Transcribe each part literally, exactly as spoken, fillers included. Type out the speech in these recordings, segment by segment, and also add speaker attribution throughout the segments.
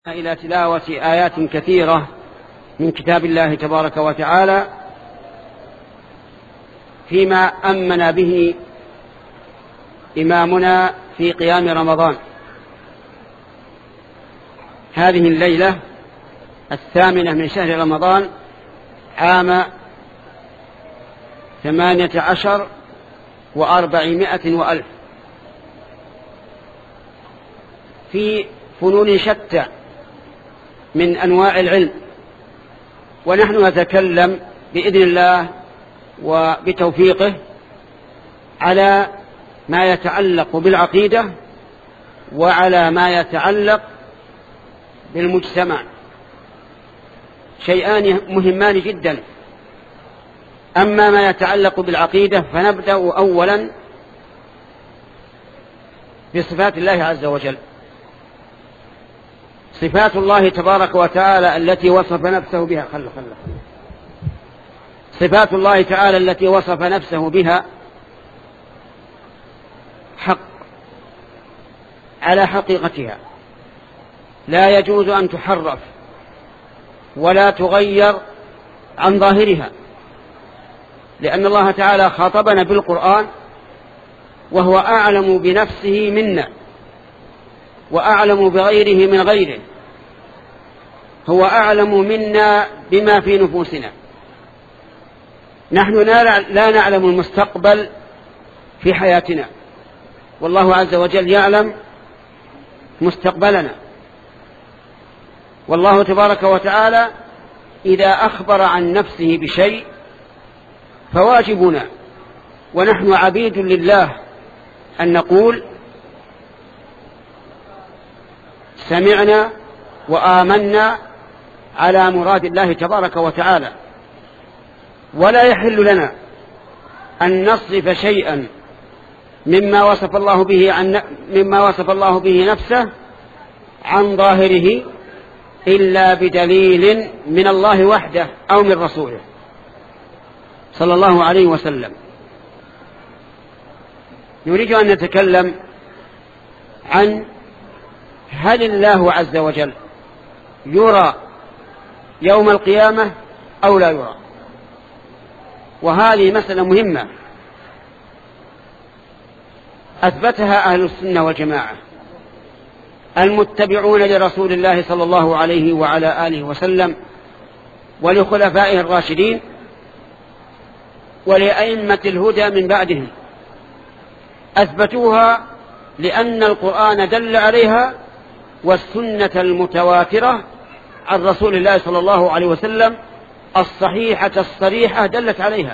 Speaker 1: إلى تلاوة آيات كثيرة من كتاب الله تبارك وتعالى فيما أمن به إمامنا في قيام رمضان. هذه الليلة الثامنة من شهر رمضان عام ثمانية عشر وأربعمائة وألف، في فنون شتى من أنواع العلم، ونحن نتكلم بإذن الله وبتوفيقه على ما يتعلق بالعقيدة وعلى ما يتعلق بالمجتمع، شيئان مهمان جدا. أما ما يتعلق بالعقيدة فنبدأ أولا بصفات الله عز وجل. صفات الله تبارك وتعالى التي وصف نفسه بها خل خل صفات الله تعالى التي وصف نفسه بها حق على حقيقتها، لا يجوز أن تحرف ولا تغير عن ظاهرها، لأن الله تعالى خاطبنا بالقرآن وهو أعلم بنفسه منا وأعلم بغيره من غيره، هو أعلم منا بما في نفوسنا. نحن لا نعلم المستقبل في حياتنا، والله عز وجل يعلم مستقبلنا. والله تبارك وتعالى إذا أخبر عن نفسه بشيء فواجبنا ونحن عبيد لله أن نقول سمعنا وآمنا على مراد الله تبارك وتعالى، ولا يحل لنا أن نصرف شيئا مما وصف الله به عن مما وصف الله به نفسه عن ظاهره إلا بدليل من الله وحده أو من رسوله صلى الله عليه وسلم. نريد أن نتكلم عن هل الله عز وجل يرى يوم القيامة أو لا يرى، وهذه مسألة مهمة أثبتها أهل السنة والجماعة المتبعون لرسول الله صلى الله عليه وعلى آله وسلم ولخلفائه الراشدين ولأئمة الهدى من بعدهم، أثبتوها لأن القرآن دل عليها والسنة المتواترة عن رسول الله صلى الله عليه وسلم الصحيحة الصريحة دلت عليها.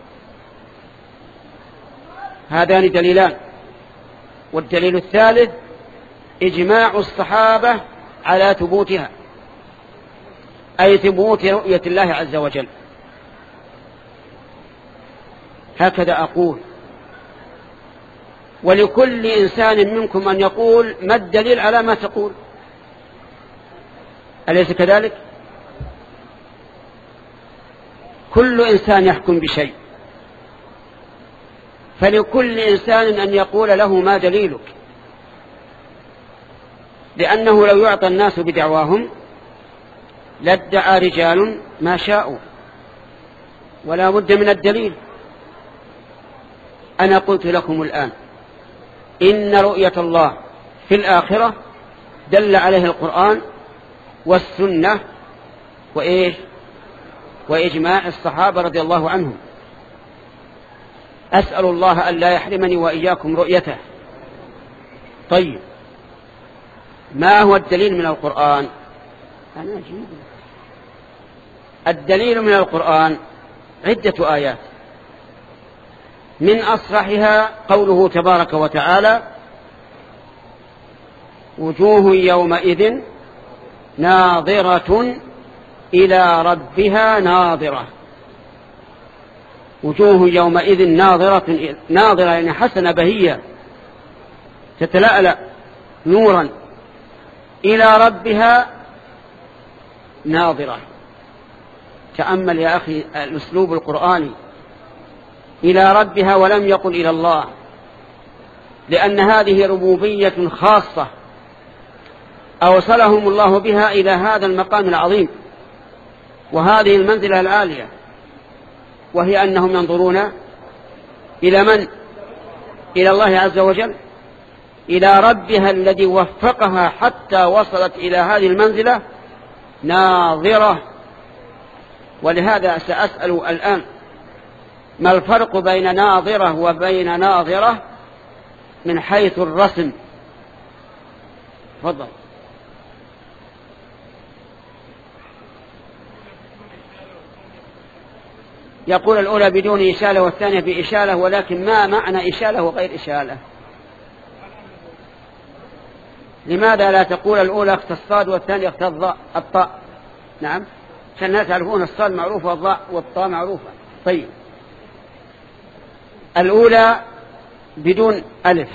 Speaker 1: هذان دليلان. والدليل الثالث إجماع الصحابة على ثبوتها، أي ثبوت رؤية الله عز وجل. هكذا أقول، ولكل إنسان منكم أن يقول ما الدليل على ما تقول، أليس كذلك؟ كل إنسان يحكم بشيء، فلكل إنسان أن يقول له ما دليلك، لأنه لو يعطى الناس بدعواهم لادعى رجال ما شاءوا، ولا بد من الدليل. أنا قلت لكم الآن إن رؤية الله في الآخرة دل عليه القرآن والسنة وإيه وإجماع الصحابة رضي الله عنهم. أسأل الله أن لا يحرمني وإياكم رؤيته. طيب، ما هو الدليل من القرآن؟ أنا أجيب. الدليل من القرآن عدة آيات، من أصرحها قوله تبارك وتعالى وجوه يومئذ ناظرة إلى ربها ناظرة. وجوه يومئذ ناظرة، ناظرة يعني حسنة بهية تتلألأ نورا، إلى ربها ناظرة. تأمل يا أخي الأسلوب القرآني، إلى ربها ولم يقل إلى الله، لأن هذه ربوبية خاصة أوصلهم الله بها إلى هذا المقام العظيم وهذه المنزلة العالية، وهي أنهم ينظرون إلى من؟ إلى الله عز وجل، إلى ربها الذي وفقها حتى وصلت إلى هذه المنزلة ناظرة. ولهذا سأسأل الآن: ما الفرق بين ناظرة وبين ناظرة من حيث الرسم؟ تفضل. يقول الأولى بدون إشالة والثانية بإشالة، ولكن ما معنى إشالة وغير إشالة؟ لماذا لا تقول الأولى اخت الصاد والثانية اخت الطاء؟ نعم، عشان الناس يعرفون الصاد معروفة والضاء والطاء معروفة. طيب، الأولى بدون ألف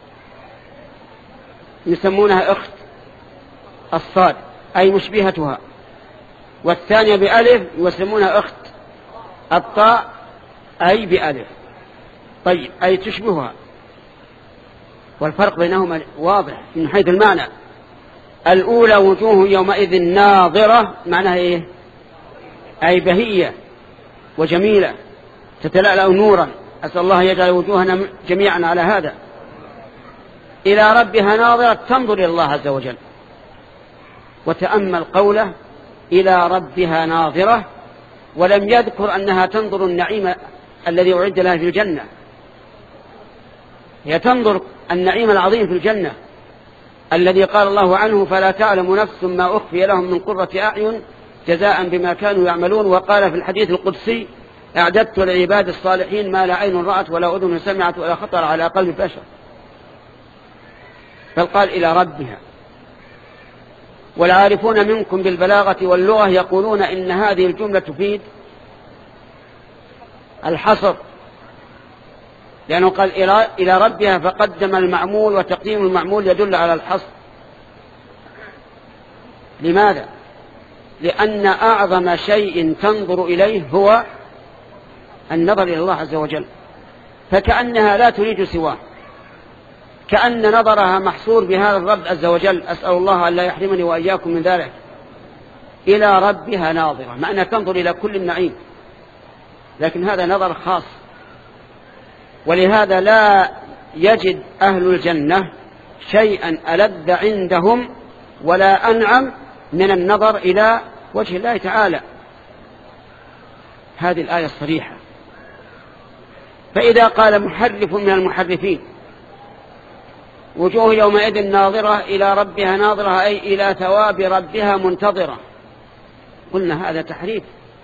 Speaker 1: يسمونها اخت الصاد أي مشبهتها، والثانية بألف يسمونها اخت الطاء أي بألف. طيب، أي تشبهها. والفرق بينهما واضح من حيث المعنى. الأولى وجوه يومئذ ناظرة، معناها إيه؟ أي بهية وجميلة تتلألأ نورا. أسأل الله يجعل وجوهنا جميعا على هذا. إلى ربها ناظرة، تنظر إلى الله عز وجل. وتأمل قوله إلى ربها ناظرة، ولم يذكر أنها تنظر النعيم الذي أعد لها في الجنة. هي تنظر النعيم العظيم في الجنة الذي قال الله عنه: فلا تعلم نفس ما أخفي لهم من قرة أعين جزاء بما كانوا يعملون. وقال في الحديث القدسي: أعددت لعباد الصالحين ما لا عين رأت ولا أذن سمعت ولا خطر على قلب بشر. بل قال إلى ربها. والعارفون منكم بالبلاغة واللغة يقولون إن هذه الجملة تفيد الحصر، لأنه قال إلى ربها فقدم المعمول، وتقديم المعمول يدل على الحصر. لماذا؟ لأن أعظم شيء تنظر إليه هو النظر إلى الله عز وجل، فكأنها لا تريد سواه، كأن نظرها محصور بهذا الرب عز وجل. أسأل الله أن لا يحرمني وإياكم من ذلك. إلى ربها ناظرة، معنى تنظر إلى كل النعيم، لكن هذا نظر خاص. ولهذا لا يجد أهل الجنة شيئا ألذ عندهم ولا أنعم من النظر إلى وجه الله تعالى. هذه الآية الصريحة. فإذا قال محرف من المحرفين: وجوه يومئذ ناظرة إلى ربها ناظرة، أي إلى ثواب ربها منتظرة، قلنا هذا تحريف.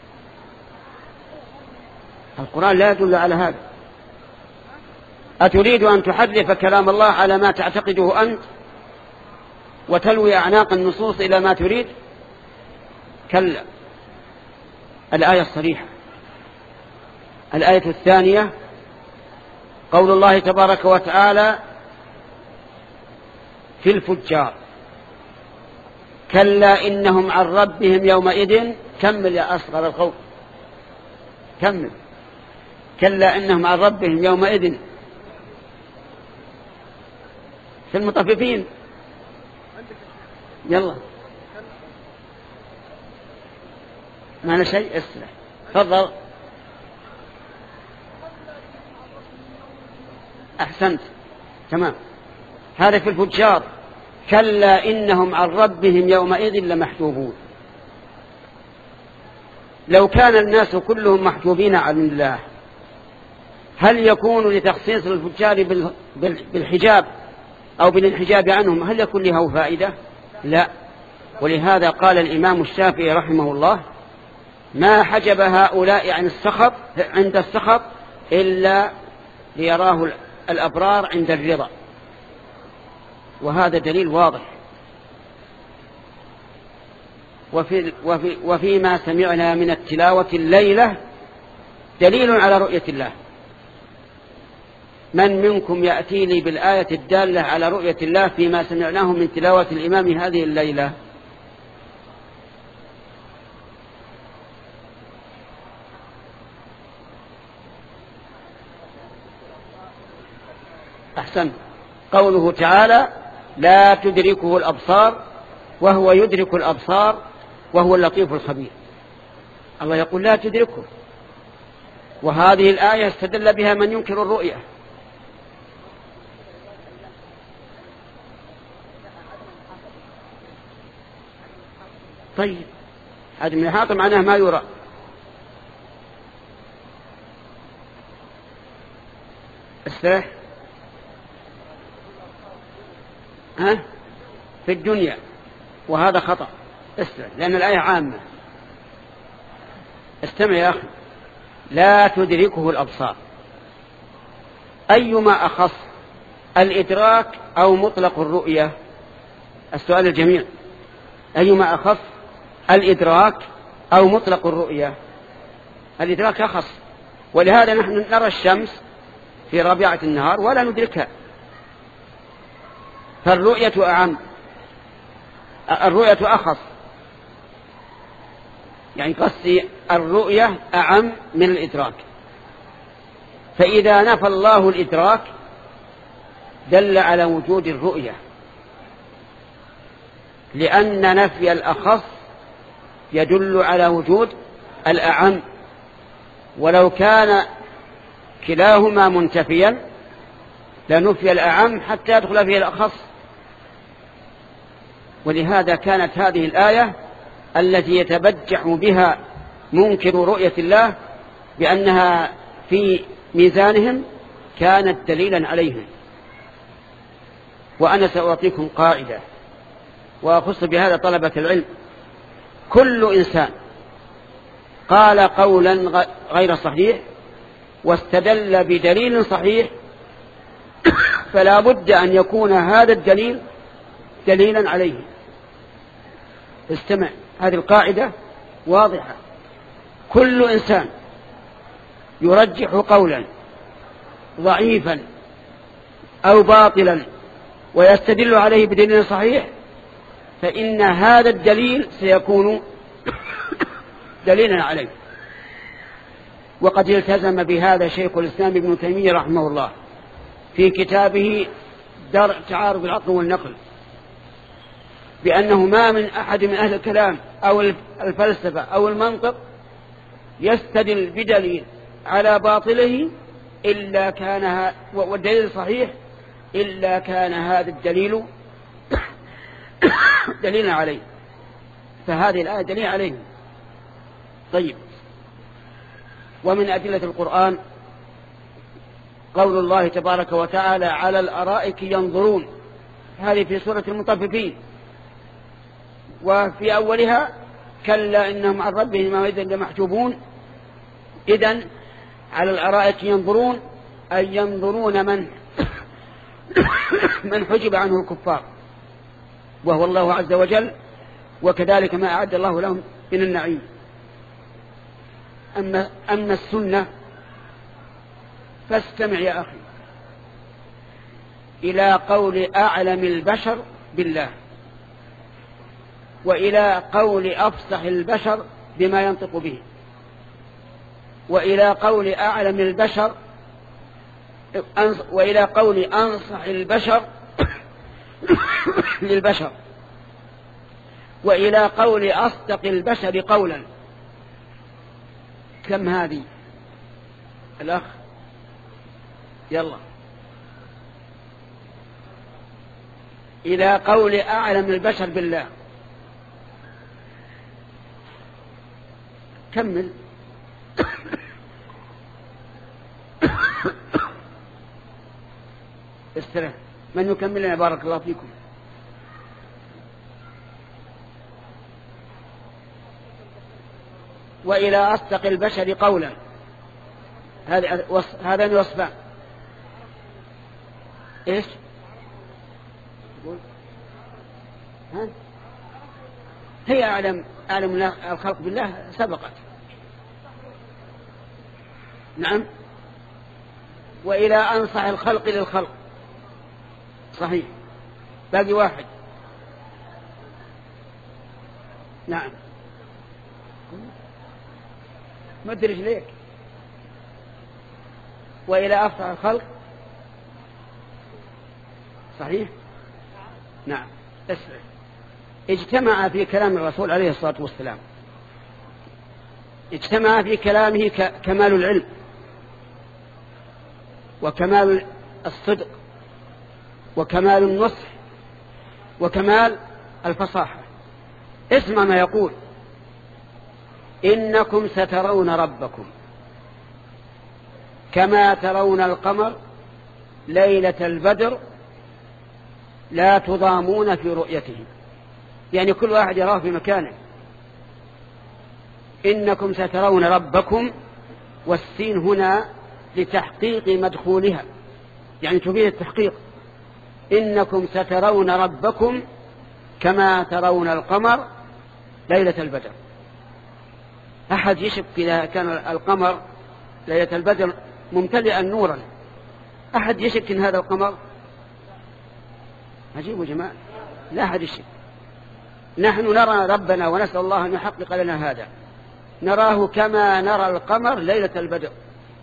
Speaker 1: القرآن لا يدل على هذا. أتريد أن تحرف كلام الله على ما تعتقده أنت وتلوي أعناق النصوص إلى ما تريد؟ كلا. الآية الصريحة. الآية الثانية قول الله تبارك وتعالى في الفجار: كلا إنهم عن ربهم يومئذ. كمل يا أصغر القول، كمل. كلا إنهم عن ربهم يومئذ. في المطففين. يلا ما أنا شيء اسرع. تفضل. أحسنت، تمام. هذا في الفجار: كلا إنهم عن ربهم يومئذ لمحجوبون. لو كان الناس كلهم محجوبين عن الله، هل يكون لتخصيص الفجار بالحجاب أو بالانحجاب عنهم هل يكون له فائدة؟ لا. ولهذا قال الإمام الشافعي رحمه الله: ما حجب هؤلاء عن السخط عند السخط إلا ليراه الأبرار عند الرضا. وهذا دليل واضح. وفي وفي وفيما سمعنا من التلاوة الليلة دليل على رؤية الله. من منكم يأتي لي بالآية الدالة على رؤية الله فيما سمعناه من تلاوة الإمام هذه الليلة؟ أحسن. قوله تعالى: لا تدركه الأبصار وهو يدرك الأبصار وهو اللطيف الخبير. الله يقول لا تدركه، وهذه الآية استدل بها من ينكر الرؤية. طيب هذا من الإحاطة معناه ما يرى. استرح ها في الدنيا، وهذا خطأ. استرح لأن الآية عامة. استمع يا أخي، لا تدركه الأبصار، أيما أخص، الإدراك أو مطلق الرؤية؟ السؤال الجميل، أيما أخص، الإدراك أو مطلق الرؤية؟ الإدراك أخص، ولهذا نحن نرى الشمس في رابعة النهار ولا ندركها، فالرؤية أعم، الرؤية أخص، يعني قصدي الرؤية أعم من الإدراك. فإذا نفى الله الإدراك دل على وجود الرؤية، لأن نفي الأخص يدل على وجود الأعم، ولو كان كلاهما منتفيا لنفي الأعم حتى يدخل فيه الأخص. ولهذا كانت هذه الآية التي يتبجح بها منكر رؤية الله بأنها في ميزانهم كانت دليلا عليهم. وأنا سأعطيكم قاعدة وأخص بهذا طلبة العلم: كل إنسان قال قولا غير صحيح واستدل بدليل صحيح فلا بد أن يكون هذا الدليل دليلا عليه. استمع، هذه القاعدة واضحة: كل إنسان يرجح قولا ضعيفا أو باطلا ويستدل عليه بدليل صحيح فإن هذا الدليل سيكون دليلا عليه. وقد التزم بهذا شيخ الإسلام ابن تيمية رحمه الله في كتابه درء تعارض العقل والنقل، بأنه ما من أحد من أهل الكلام أو الفلسفة أو المنطق يستدل بدليل على باطله إلا كان والدليل صحيح إلا كان هذا الدليل دليل عليه، فهذه الآية دليل عليه. طيب، ومن أدلة القرآن قول الله تبارك وتعالى: على الأرائك ينظرون، هذه في سورة المطففين، وفي أولها: كلا إنهم عن ربهم يومئذ لمحجوبون. إذن على الأرائك ينظرون أي ينظرون من من حجب عنه الكفار، وهو الله عز وجل، وكذلك ما أعد الله لهم من النعيم. أما, أما السنة فاستمع يا أخي إلى قول أعلم البشر بالله، وإلى قول أفصح البشر بما ينطق به، وإلى قول أعلم البشر وإلى قول أنصح البشر للبشر، وإلى قول أصدق البشر قولا. كم هذه الأخ؟ يلا، إلى قول أعلم البشر بالله. كمل. استرح. من يكمل لنا؟ بارك الله فيكم. وإلى أصدق البشر قولا، هذان وصفان. إيش؟ ها؟ هي أعلم أعلم الخلق بالله سبقت. نعم. وإلى أنصح الخلق للخلق، صحيح. باقي واحد. نعم. ما أدري ليك. وإلى أفصح الخلق، صحيح. نعم. اسمع، اجتمع في كلام الرسول عليه الصلاة والسلام، اجتمع في كلامه كمال العلم وكمال الصدق وكمال النصح وكمال الفصاحة. اسمع ما يقول: إنكم سترون ربكم كما ترون القمر ليلة البدر لا تضامون في رؤيته. يعني كل واحد يراه في مكانه. إنكم سترون ربكم، والسين هنا لتحقيق مدخولها، يعني تفيد التحقيق. إنكم سترون ربكم كما ترون القمر ليلة البدر. أحد يشك إذا كان القمر ليلة البدر ممتلئا نورا، أحد يشك إن هذا القمر؟ عجيب يا جماعة، لا أحد يشك. نحن نرى ربنا ونسأل الله أن يحقق لنا هذا، نراه كما نرى القمر ليلة البدر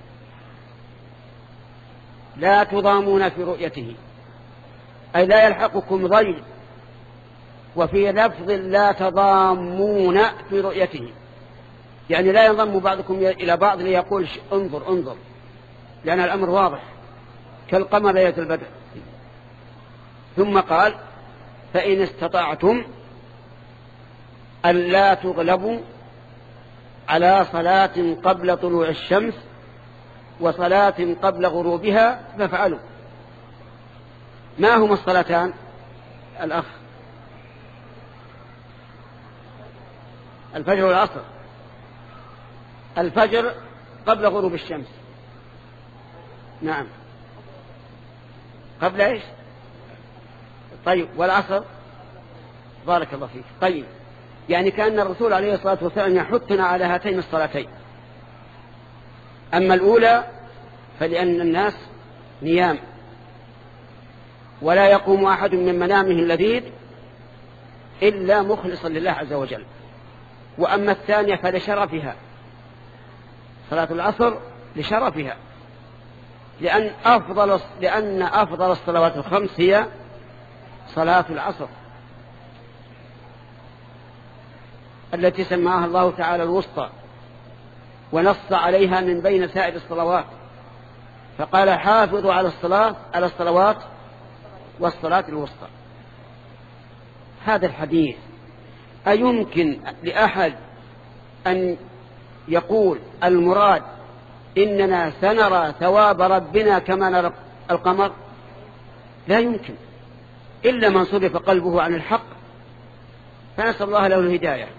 Speaker 1: لا تضامون في رؤيته، أي لا يلحقكم ضيم. وفي لفظ لا تضامون في رؤيته، يعني لا ينضم بعضكم إلى بعض ليقول انظر انظر، لأن الأمر واضح كالقمر ليلة البدر. ثم قال: فإن استطعتم ألا تغلبوا على صلاة قبل طلوع الشمس وصلاة قبل غروبها فافعلوا. ما هما الصلاتان الأخ؟ الفجر والعصر. الفجر قبل غروب الشمس، نعم، قبل ايش؟ طيب، والعصر؟ بارك الله فيك. طيب، يعني كأن الرسول عليه الصلاة والسلام يحثنا على هاتين الصلاتين. أما الأولى فلأن الناس نيام ولا يقوم أحد من منامه اللذيذ إلا مخلصا لله عز وجل. وأما الثانية فلشرفها، صلاة العصر لشرفها، لأن أفضل لأن أفضل الصلوات الخمس هي صلاة العصر التي سماها الله تعالى الوسطى، ونص عليها من بين سائر الصلوات، فقال: حافظوا على الصلاة على الصلوات والصلاة الوسطى. هذا الحديث أيمكن لأحد أن يقول المراد إننا سنرى ثواب ربنا كما نرى القمر؟ لا يمكن، إلا من صرف قلبه عن الحق، فنسأل الله له الهداية.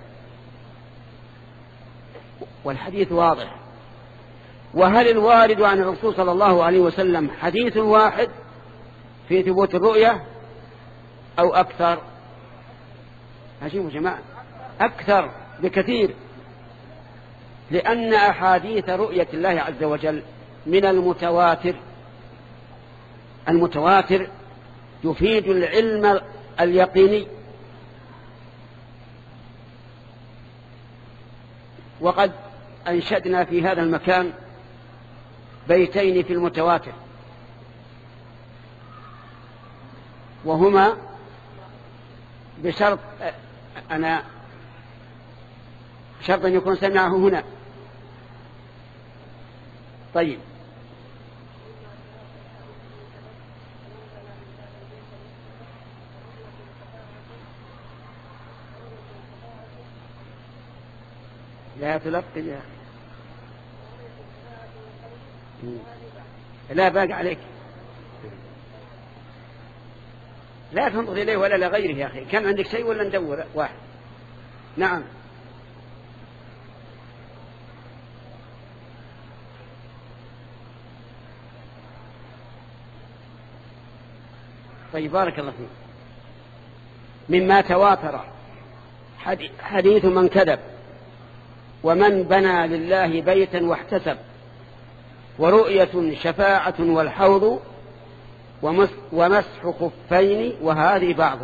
Speaker 1: والحديث واضح. وهل الوارد عن الرسول صلى الله عليه وسلم حديث واحد في ثبوت الرؤية أو أكثر؟ عجيب يا جماعة، أكثر بكثير، لأن أحاديث رؤية الله عز وجل من المتواتر. المتواتر يفيد العلم اليقيني. وقد أنشدنا في هذا المكان بيتين في المتواتر، وهما بشرط أنا شرط أن يكون سمعه هنا. طيب، لا تلقي يا لا باقي عليك، لا تنظر إليه ولا لغيره يا أخي. كان عندك شيء ولا ندور واحد؟ نعم. طيب، بارك الله فيك. مما تواتر حديث من كذب، ومن بنى لله بيتا واحتسب، ورؤية شفاعة والحوض، ومسح خفين وهذه بعض.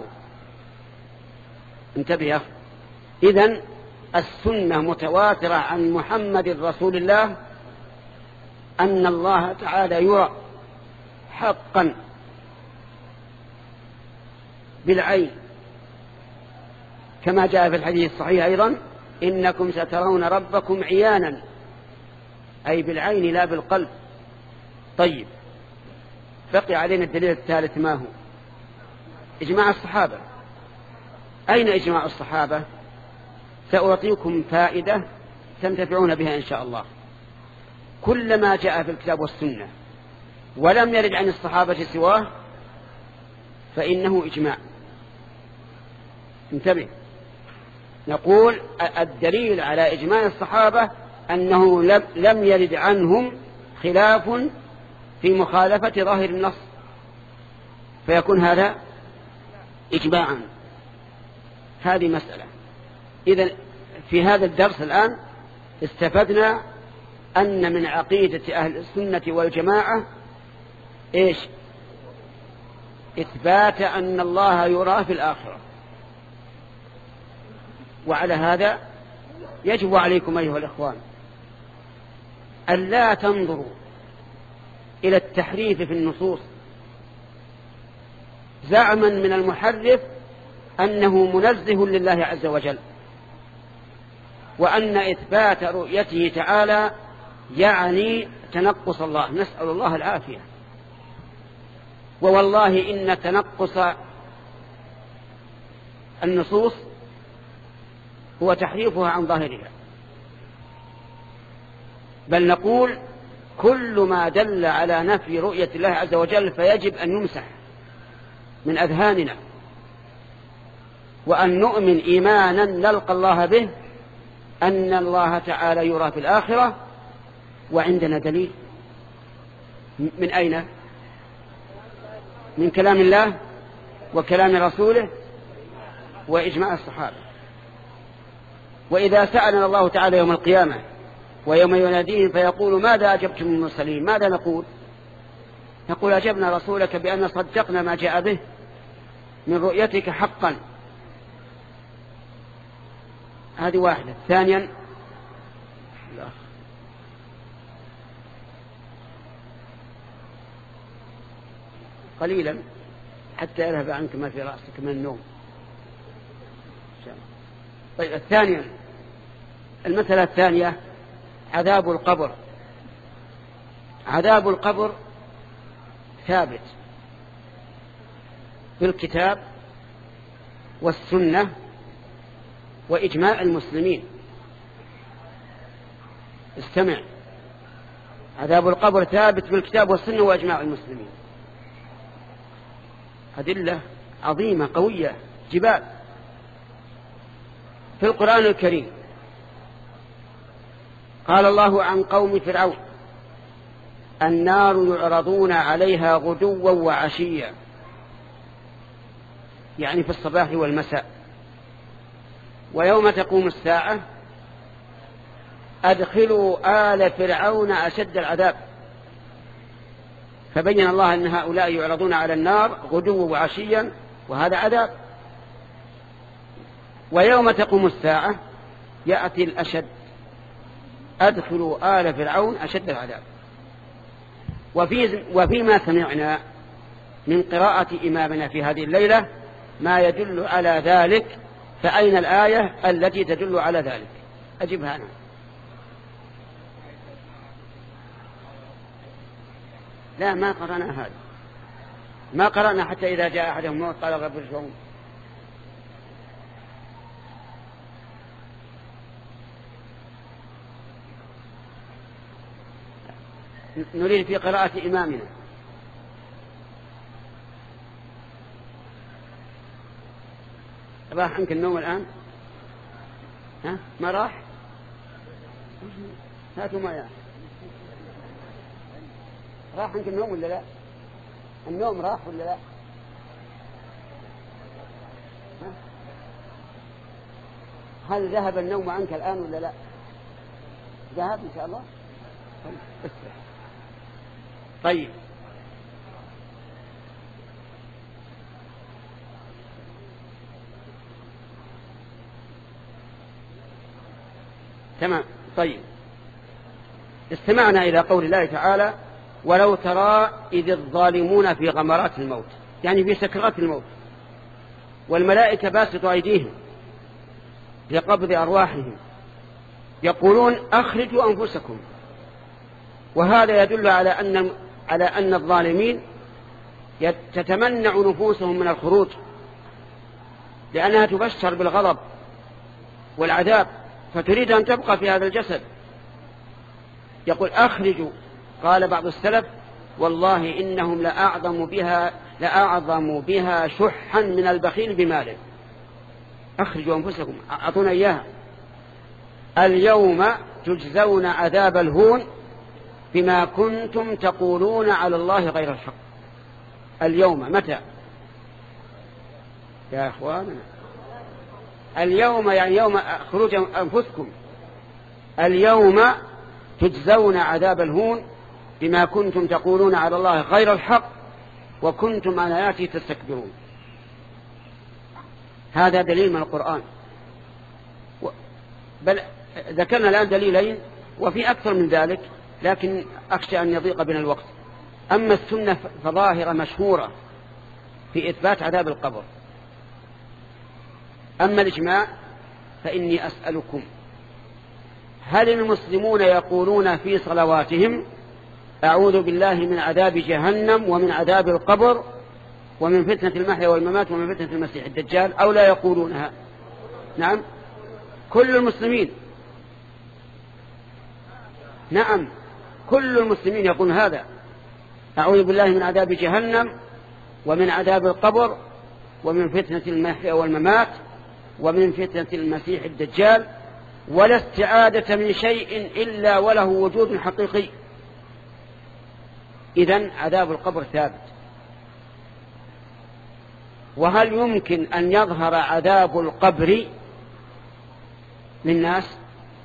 Speaker 1: انتبه يا أخي. إذن السنة متواترة عن محمد رسول الله أن الله تعالى يرى حقا بالعين كما جاء في الحديث الصحيح أيضا: إنكم سترون ربكم عيانا، أي بالعين لا بالقلب. طيب، بقي علينا الدليل الثالث، ما هو؟ إجماع الصحابة. أين إجماع الصحابة؟ سأعطيكم فائدة تنتفعون بها إن شاء الله. كل ما جاء في الكتاب والسنة ولم يرد عن الصحابة سواه فإنه إجماع. انتبه، نقول الدليل على إجماع الصحابة أنه لم يرد عنهم خلاف في مخالفة ظاهر النص، فيكون هذا إجماعا. هذه مسألة. إذن في هذا الدرس الآن استفدنا أن من عقيدة أهل السنة والجماعة إيش؟ إثبات أن الله يرى في الآخرة. وعلى هذا يجب عليكم أيها الإخوان أن لا تنظروا إلى التحريف في النصوص زعما من المحرف أنه منزه لله عز وجل، وأن إثبات رؤيته تعالى يعني تنقص الله، نسأل الله العافية. ووالله إن تنقص النصوص هو تحريفها عن ظاهرها، بل نقول كل ما دل على نفي رؤية الله عز وجل فيجب أن يمسح من أذهاننا، وأن نؤمن إيمانا نلقى الله به أن الله تعالى يرى في الآخرة. وعندنا دليل من أين؟ من كلام الله وكلام رسوله وإجماع الصحابة. وإذا سألنا الله تعالى يوم القيامة ويوم يناديهم فيقول: ماذا أجبتم المرسلين؟ ماذا نقول؟ نقول: أجبنا رسولك بأن صدقنا ما جاء به من رؤيتك حقا. هذه واحدة. ثانيا، قليلا حتى يذهب عنك ما في رأسك من النوم. طيب، الثانيا، المسألة الثانية عذاب القبر. عذاب القبر ثابت في الكتاب والسنة وإجماع المسلمين. استمع، عذاب القبر ثابت في الكتاب والسنة وإجماع المسلمين. أدلة عظيمة قوية جبال. في القرآن الكريم قال الله عن قوم فرعون: النار يعرضون عليها غدوا وعشيا، يعني في الصباح والمساء، ويوم تقوم الساعة أدخلوا آل فرعون أشد العذاب. فبين الله أن هؤلاء يعرضون على النار غدوا وعشيا، وهذا عذاب. ويوم تقوم الساعة يأتي الأشد: أدخلوا آل فرعون أشد العذاب. وفي وفيما سمعنا من قراءة إمامنا في هذه الليلة ما يدل على ذلك، فأين الآية التي تدل على ذلك؟ أجبها أنا. لا، ما قرأنا هذا، ما قرأنا حتى إذا جاء أحدهم موت قال رب ارجعون. نريد في قراءة إمامنا. راح عنك النوم الآن؟ ها؟ ما راح؟ هاتوا ما يعني. راح عنك النوم ولا لا؟ النوم راح ولا لا؟ ها؟ هل ذهب النوم عنك الآن ولا لا؟ ذهب إن شاء الله. طيب، تمام. طيب، استمعنا إلى قول الله تعالى: ولو ترى إذ الظالمون في غمرات الموت، يعني في سكرات الموت، والملائكة باسطوا أيديهم لقبض أرواحهم يقولون أخرجوا أنفسكم. وهذا يدل على أن على أن الظالمين تتمنع نفوسهم من الخروج، لأنها تبشر بالغضب والعذاب، فتريد أن تبقى في هذا الجسد. يقول أخرجوا. قال بعض السلف والله إنهم لأعظم بها, لأعظم بها شحا من البخيل بماله. أخرجوا أنفسكم، أعطونا إياها. اليوم تجزون عذاب الهون بما كنتم تقولون على الله غير الحق. اليوم متى يا أخواننا؟ اليوم يعني يوم خروج أنفسكم. اليوم تجزون عذاب الهون بما كنتم تقولون على الله غير الحق وكنتم عن آياته تستكبرون. هذا دليل من القرآن. بل ذكرنا الآن دليلين وفي أكثر من ذلك، لكن أخشى أن يضيق بنا الوقت. أما السنة فظاهرة مشهورة في إثبات عذاب القبر. أما الإجماع فإني أسألكم، هل المسلمون يقولون في صلواتهم أعوذ بالله من عذاب جهنم ومن عذاب القبر ومن فتنة المحيا والممات ومن فتنة المسيح الدجال، أو لا يقولونها؟ نعم، كل المسلمين. نعم، كل المسلمين يقول هذا: أعوذ بالله من عذاب جهنم ومن عذاب القبر ومن فتنة المحيا والممات ومن فتنة المسيح الدجال، ولا استعادة من شيء إلا وله وجود حقيقي. إذن عذاب القبر ثابت. وهل يمكن أن يظهر عذاب القبر للناس؟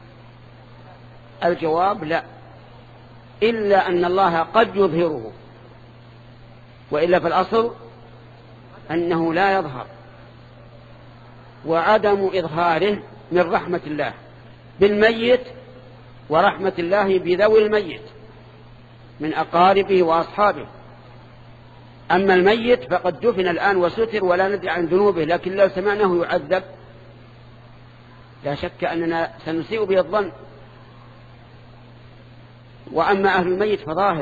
Speaker 1: الجواب لا، إلا أن الله قد يظهره، وإلا في الأصل أنه لا يظهر. وعدم إظهاره من رحمة الله بالميت ورحمة الله بذوي الميت من أقاربه وأصحابه. أما الميت فقد دفن الآن وستر ولا ندري عن ذنوبه، لكن لو سمعناه يعذب لا شك أننا سنسيء به الظن. وأما أهل الميت فظاهر،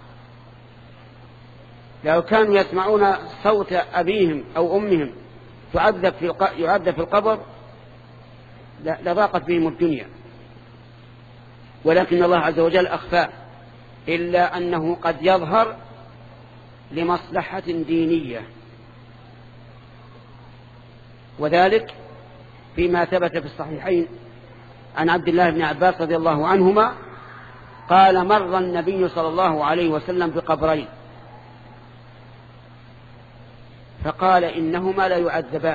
Speaker 1: لو كانوا يسمعون صوت أبيهم أو أمهم تعذب في يعذب في القبر لضاقت بهم الدنيا، ولكن الله عز وجل أخفاه، إلا أنه قد يظهر لمصلحة دينية. وذلك فيما ثبت في الصحيحين عن عبد الله بن عباس رضي الله عنهما قال: مر النبي صلى الله عليه وسلم بقبرين فقال: إنهما لا يعذبان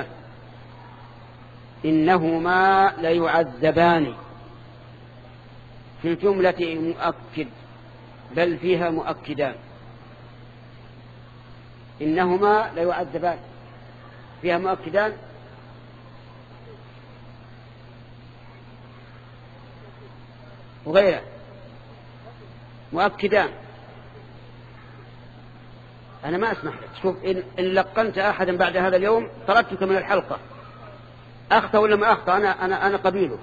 Speaker 1: إنهما لا يعذبان. في الجملة مؤكد، بل فيها مؤكدان. إنهما لا يعذبان فيها مؤكدان، وغيره مؤكدان. أنا ما أسمح لك. شوف، إن, إن لقنت أحدا بعد هذا اليوم طردتك من الحلقة. أخطأ ولا ما أخطأ أنا, أنا, أنا قبيله.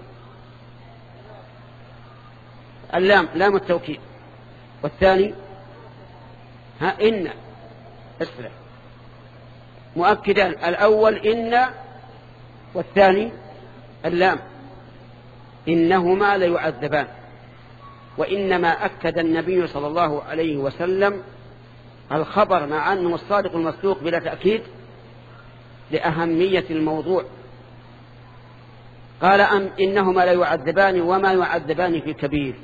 Speaker 1: اللام لام التوكيد. والثاني ها إن اسفل مؤكدان. الأول إن، والثاني اللام. إنهما ليعذبان. وإنما أكد النبي صلى الله عليه وسلم الخبر مع أنه الصادق المصدوق بلا تأكيد لأهمية الموضوع. قال أم إنهما لا يعذبان وما يعذبان في كبير،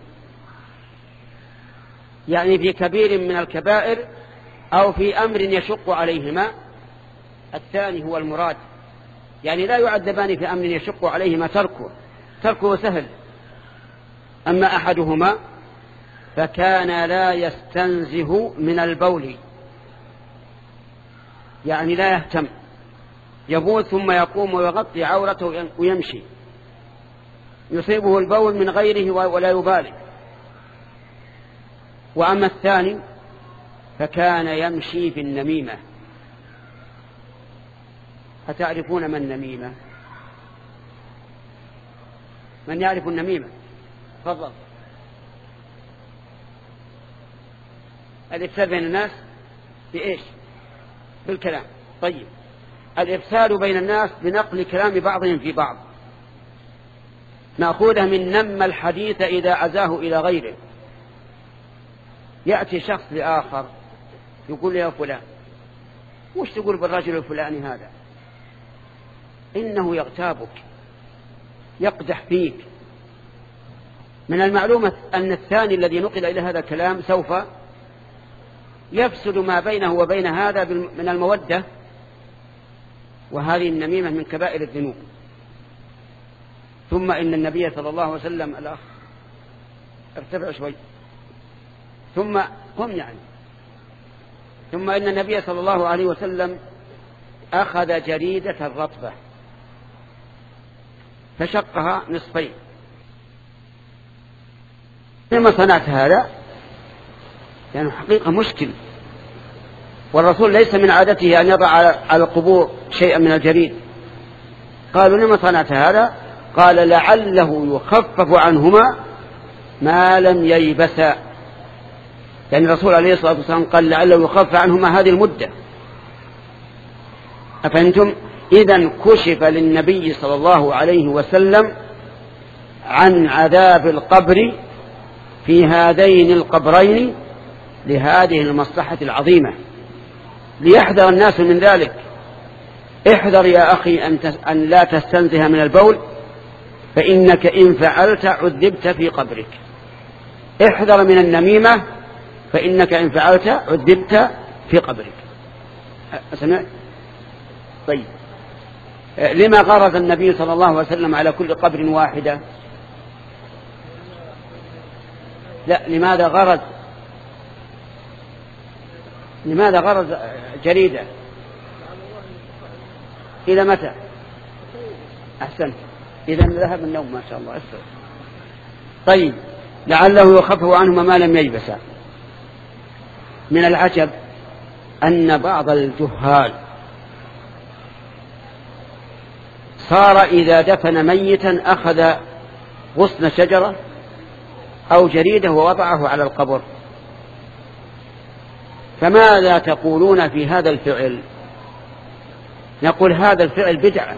Speaker 1: يعني في كبير من الكبائر أو في أمر يشق عليهما. الثاني هو المراد، يعني لا يعذبان في أمر يشق عليهما تركه تركه سهل. أما أحدهما فكان لا يستنزه من البول، يعني لا يهتم، يبول ثم يقوم ويغطي عورته ويمشي، يصيبه البول من غيره ولا يبالي. وأما الثاني فكان يمشي في النميمة. أتعرفون ما النميمة؟ من يعرف النميمة؟ تفضل. الإفساد بين الناس بإيش؟ بالكلام. طيب، الإفساد بين الناس بنقل كلام بعضهم في بعض، مأخوذة من نم الحديث إذا عزاه إلى غيره. يأتي شخص لآخر يقول يا فلان، وش تقول بالرجل الفلاني هذا؟ إنه يغتابك، يقدح فيك. من المعلومة أن الثاني الذي نقل إلى هذا الكلام سوف يفسد ما بينه وبين هذا من المودة، وهذه النميمة من كبائر الذنوب. ثم إن النبي صلى الله عليه وسلم، الأخ ارتفع شوي، ثم قم يعني ثم إن النبي صلى الله عليه وسلم أخذ جريدة الرطبة فشقها نصفين. لما صنعت هذا؟ يعني حقيقة مشكل، والرسول ليس من عادته أن يضع على القبور شيئا من الجريد. قالوا لما صنعت هذا؟ قال لعله يخفف عنهما ما لم ييبسا. يعني الرسول عليه الصلاة والسلام قال لعله يخفف عنهما هذه المدة. أفهمتم؟ إذن كشف للنبي صلى الله عليه وسلم عن عذاب القبر في هذين القبرين لهذه المصلحة العظيمة، ليحذر الناس من ذلك. احذر يا أخي أن لا تستنزه من البول، فإنك إن فعلت عذبت في قبرك. احذر من النميمة، فإنك إن فعلت عذبت في قبرك. أسمع؟ طيب، لما غرز النبي صلى الله عليه وسلم على كل قبر واحدة؟ لا، لماذا غرز لماذا غرز جريدة؟ إلى متى؟ أحسنت، إذا ذهب النوم ما شاء الله. أسفل. طيب، لعله يخفف عنهما ما لم ييبسا. من العجب أن بعض الجهال صار إذا دفن ميتا أخذ غصن شجرة أو جريدة ووضعه على القبر. فماذا تقولون في هذا الفعل؟ نقول هذا الفعل بدعة،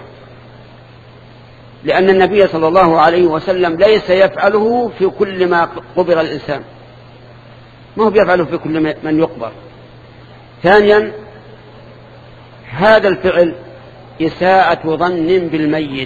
Speaker 1: لأن النبي صلى الله عليه وسلم ليس يفعله في كل ما قبر الإنسان، ما هو بيفعله في كل من يقبر. ثانيا، هذا الفعل إساءة ظن بالميت،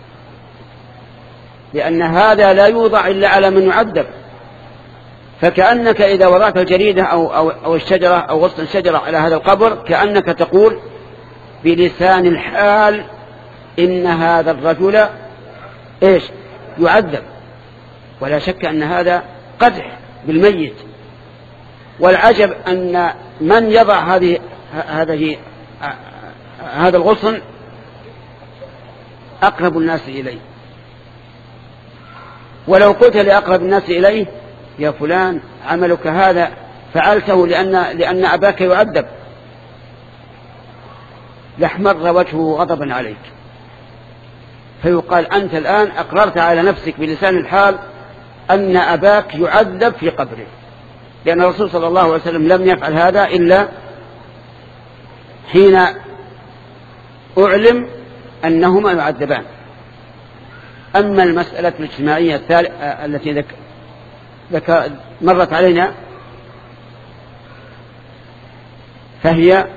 Speaker 1: لأن هذا لا يوضع إلا على من يعذب. فكأنك إذا وضعت الجريدة أو, أو, أو الشجرة أو غصن الشجرة على هذا القبر كأنك تقول بلسان الحال إن هذا الرجل إيش يعذب. ولا شك أن هذا قدح بالميت. والعجب أن من يضع هذه هذه هذا الغصن أقرب الناس إليه. ولو قلت لأقرب الناس إليه يا فلان عملك هذا فعلته لأن, لأن أباك يعذب، لاحمر وجهه غضبا عليك. فيقال أنت الآن أقررت على نفسك بلسان الحال أن أباك يعذب في قبره، لأن الرسول صلى الله عليه وسلم لم يفعل هذا إلا حين أعلم أنهما يعذبان. أما المسألة الاجتماعية التي ذك... ذك... مرت علينا فهي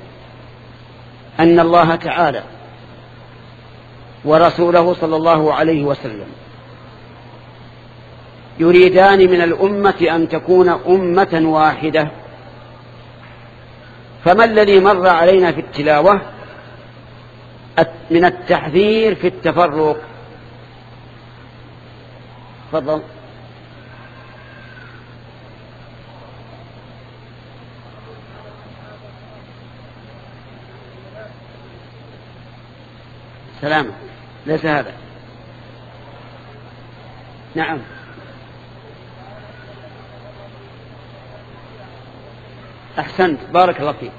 Speaker 1: أن الله تعالى ورسوله صلى الله عليه وسلم يريدان من الأمة أن تكون أمة واحدة. فما الذي مر علينا في التلاوة من التحذير في التفرق؟ تفضل. سلام، ليس هذا. نعم، أحسنت، بارك الله فيك.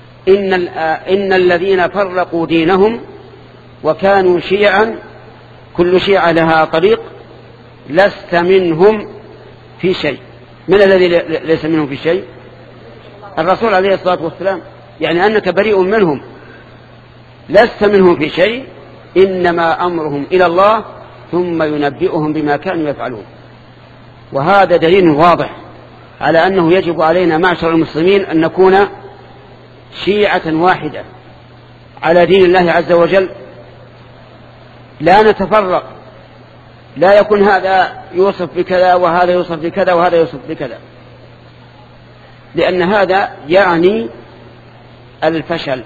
Speaker 1: إن, إن الذين فرقوا دينهم وكانوا شيعا كل شيعة لها طريق لست منهم في شيء. من الذي ليس منهم في شيء؟ الرسول عليه الصلاة والسلام، يعني أنك بريء منهم، لست منهم في شيء، إنما أمرهم إلى الله ثم ينبئهم بما كانوا يفعلون. وهذا دليل واضح على أنه يجب علينا معشر المسلمين أن نكون شيعة واحدة على دين الله عز وجل، لا نتفرق، لا يكون هذا يوصف بكذا وهذا يوصف بكذا وهذا يوصف بكذا، لأن هذا يعني الفشل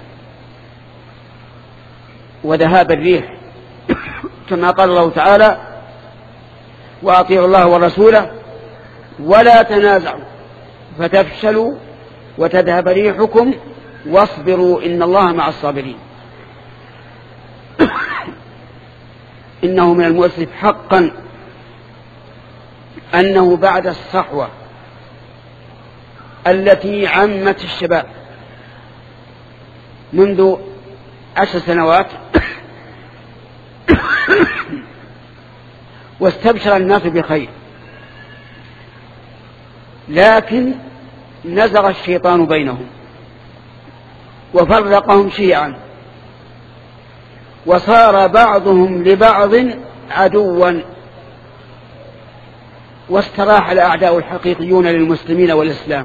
Speaker 1: وذهاب الريح، كما قال الله تعالى: وأطيعوا الله ورسوله ولا تنازعوا فتفشلوا وتذهب ريحكم واصبروا إن الله مع الصابرين. إنه من المؤسف حقا أنه بعد الصحوة التي عمت الشباب منذ عشر سنوات واستبشر الناس بخير، لكن نزغ الشيطان بينهم وفرقهم شيعا، وصار بعضهم لبعض عدوا، واستراح الأعداء الحقيقيون للمسلمين والإسلام.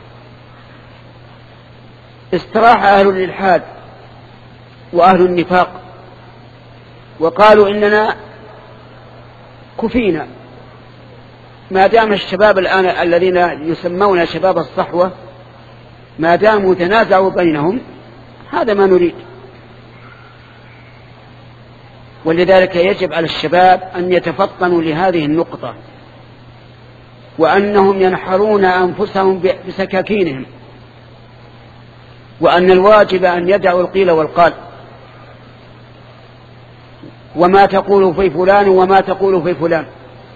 Speaker 1: استراح أهل الإلحاد وأهل النفاق وقالوا إننا كفينا، ما دام الشباب الآن الذين يسمون شباب الصحوة ما داموا تنازعوا بينهم هذا ما نريد. ولذلك يجب على الشباب أن يتفطنوا لهذه النقطة، وأنهم ينحرون أنفسهم بسكاكينهم، وأن الواجب أن يدعوا القيل والقال، وما تقول في فلان وما تقول في فلان.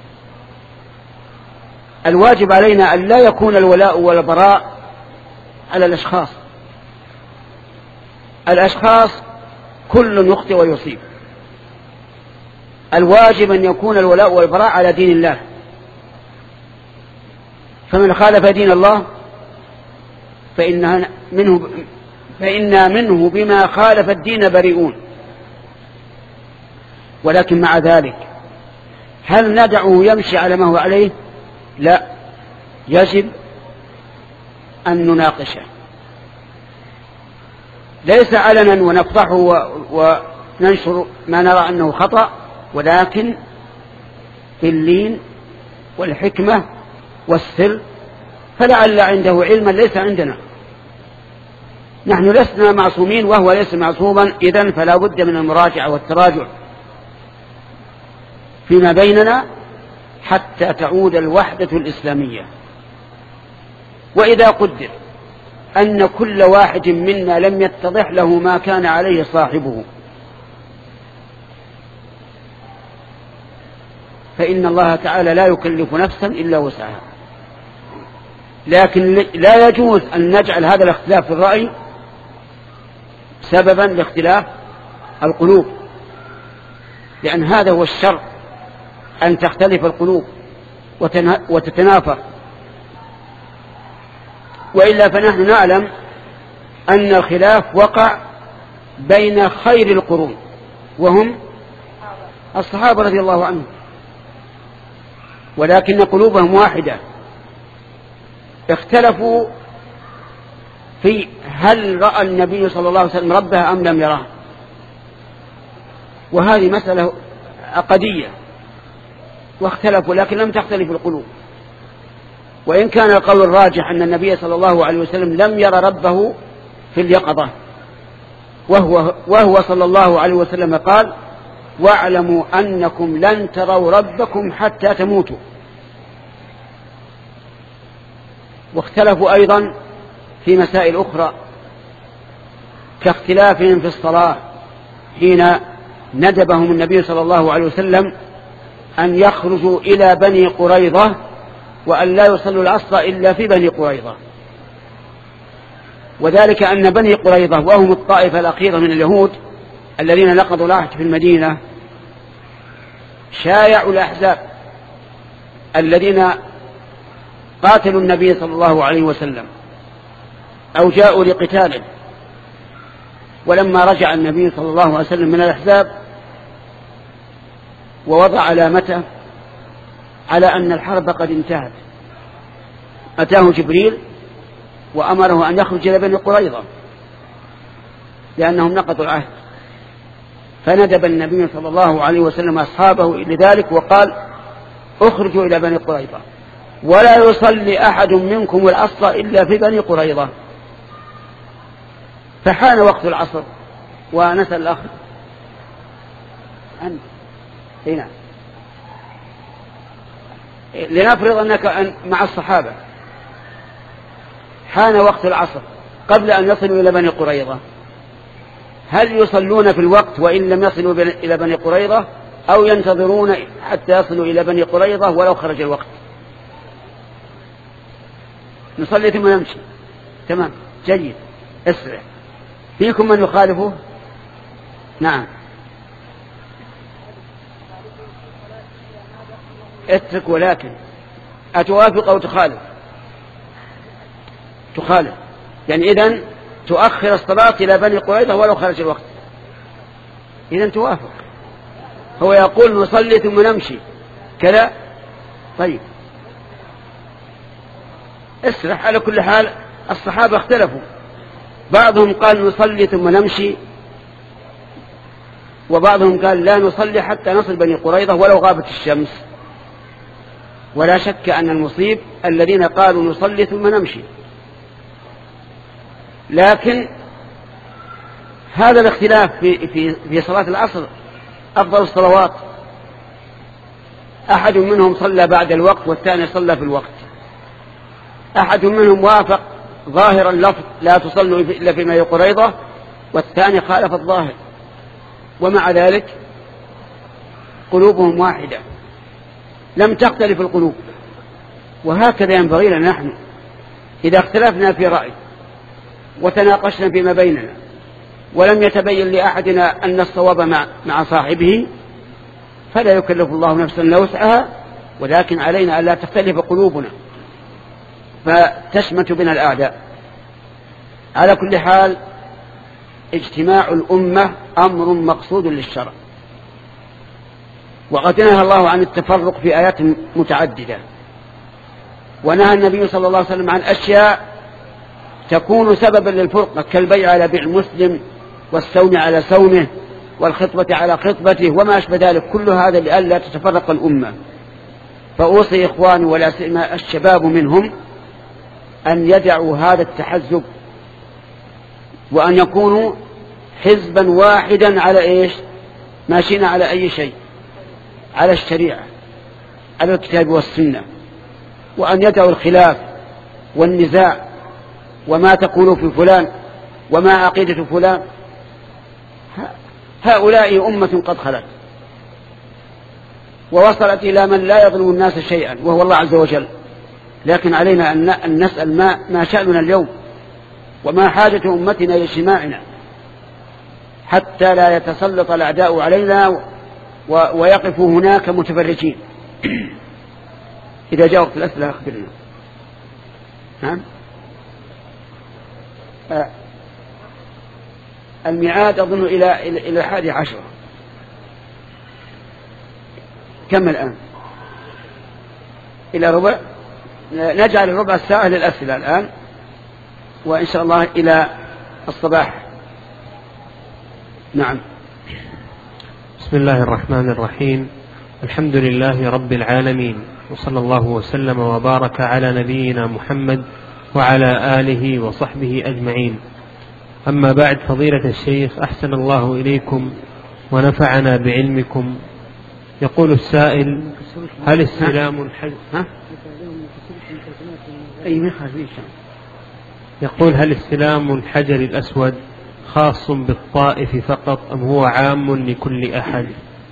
Speaker 1: الواجب علينا أن لا يكون الولاء والبراء على الأشخاص. الأشخاص كل يخطئ ويصيب، الواجب أن يكون الولاء والبراء على دين الله. فمن خالف دين الله فإننا منه, فإنا منه بما خالف الدين بريئون. ولكن مع ذلك هل ندعه يمشي على ما هو عليه؟ لا، يجب أن نناقشه، ليس علنا ونفضحه وننشر ما نرى أنه خطأ، ولكن باللين والحكمة والسر، فلعل عنده علما ليس عندنا. نحن لسنا معصومين وهو ليس معصوما، إذن فلا بد من المراجعة والتراجع فيما بيننا حتى تعود الوحدة الإسلامية. وإذا قدر أن كل واحد منا لم يتضح له ما كان عليه صاحبه فإن الله تعالى لا يكلف نفسا إلا وسعها. لكن لا يجوز أن نجعل هذا الاختلاف في الرأي سببا لاختلاف القلوب، لأن هذا هو الشر، أن تختلف القلوب وتتنافر. وإلا فنحن نعلم أن الخلاف وقع بين خير القرون وهم الصحابة رضي الله عنهم، ولكن قلوبهم واحدة. اختلفوا في هل رأى النبي صلى الله عليه وسلم ربه أم لم يراه، وهذه مسألة عقدية، واختلفوا لكن لم تختلف القلوب. وإن كان القول الراجح أن النبي صلى الله عليه وسلم لم يرى ربه في اليقظة، وهو, وهو صلى الله عليه وسلم قال: واعلموا أنكم لن تروا ربكم حتى تموتوا. واختلفوا أيضا في مسائل أخرى كاختلافهم في الصلاة، حين ندبهم النبي صلى الله عليه وسلم أن يخرجوا إلى بني قريظة وأن لا يصلوا العصر إلا في بني قريظة، وذلك أن بني قريظة وهم الطائفة الأخيرة من اليهود الذين نقضوا العهد في المدينة شايعوا الأحزاب الذين قاتلوا النبي صلى الله عليه وسلم أو جاءوا لقتاله، ولما رجع النبي صلى الله عليه وسلم من الأحزاب ووضع علامته على أن الحرب قد انتهت، أتاه جبريل وأمره أن يخرج إلى بني قريظة لأنهم نقضوا العهد، فندب النبي صلى الله عليه وسلم أصحابه لذلك وقال اخرجوا إلى بني قريظة ولا يصلي أحد منكم العصر إلا في بني قريظة. فحان وقت العصر ونسأل الأخ أنت هنا لنفرض أنك مع الصحابة، حان وقت العصر قبل أن يصلوا إلى بني قريظة، هل يصلون في الوقت وإن لم يصلوا إلى بني قريظة أو ينتظرون حتى يصلوا إلى بني قريظة ولو خرج الوقت؟ نصلي ثم نمشي. تمام جيد. اسرع. فيكم من يخالفه؟ نعم. اترك ولكن أتوافق أو تخالف؟ تخالف، يعني إذن تؤخر الصلاة إلى بني قريظة ولو خرج الوقت، إذن توافق. هو يقول نصلي ثم نمشي كذا. طيب اسرح. على كل حال الصحابة اختلفوا، بعضهم قال نصلي ثم نمشي، وبعضهم قال لا نصلي حتى نصل بني قريظة ولو غابت الشمس. ولا شك أن المصيب الذين قالوا نصلي ثم نمشي، لكن هذا الاختلاف في, في, في صلاة العصر أفضل الصلوات، أحد منهم صلى بعد الوقت والثاني صلى في الوقت، أحد منهم وافق ظاهر اللفظ لا تصلوا إلا في بني قريظة والثاني خالف الظاهر، ومع ذلك قلوبهم واحدة لم تختلف القلوب. وهكذا ينبغي لنا نحن إذا اختلفنا في رأي وتناقشنا فيما بيننا ولم يتبين لأحدنا أن الصواب مع, مع صاحبه فلا يكلف الله نفسا إلا وسعها، ولكن علينا ألا تختلف قلوبنا فتشمت بنا الأعداء. على كل حال اجتماع الأمة أمر مقصود للشرع، وقد نهى الله عن التفرق في آيات متعددة، ونهى النبي صلى الله عليه وسلم عن أشياء تكون سببا للفرقة كالبيع على بيع المسلم والسوم على سومه والخطبة على خطبته وما أشبه ذلك، كل هذا لئلا تتفرق الأمة. فأوصي إخواني ولا سيما الشباب منهم أن يدعوا هذا التحزب وأن يكونوا حزبا واحدا على إيش؟ ماشيين على أي شيء، على الشريعة، على الكتاب والسنة، وأن يدعوا الخلاف والنزاع وما تقول في فلان وما عقيدة فلان. هؤلاء أمة قد خلت ووصلت إلى من لا يظلم الناس شيئا وهو الله عز وجل، لكن علينا أن نسأل ما, ما شأننا اليوم وما حاجة أمتنا لاجتماعنا حتى لا يتسلط الأعداء علينا ويقفوا هناك متفرجين. إذا جاء وقت الأسئلة أخبرنا. نعم. آه. الميعاد أظن إلى إلى الحادي عشر. كم الآن؟ إلى ربع. نجعل ربع الساعة للأسئلة الآن، وإن شاء الله إلى الصباح. نعم.
Speaker 2: بسم الله الرحمن الرحيم. الحمد لله رب العالمين، وصلى الله وسلم وبارك على نبينا محمد وعلى آله وصحبه أجمعين. أما بعد، فضيلة الشيخ أحسن الله إليكم ونفعنا بعلمكم. يقول السائل: هل استلام الحجر يقول هل استلام الحجر الأسود خاص بالطائف فقط أم هو عام لكل أحد؟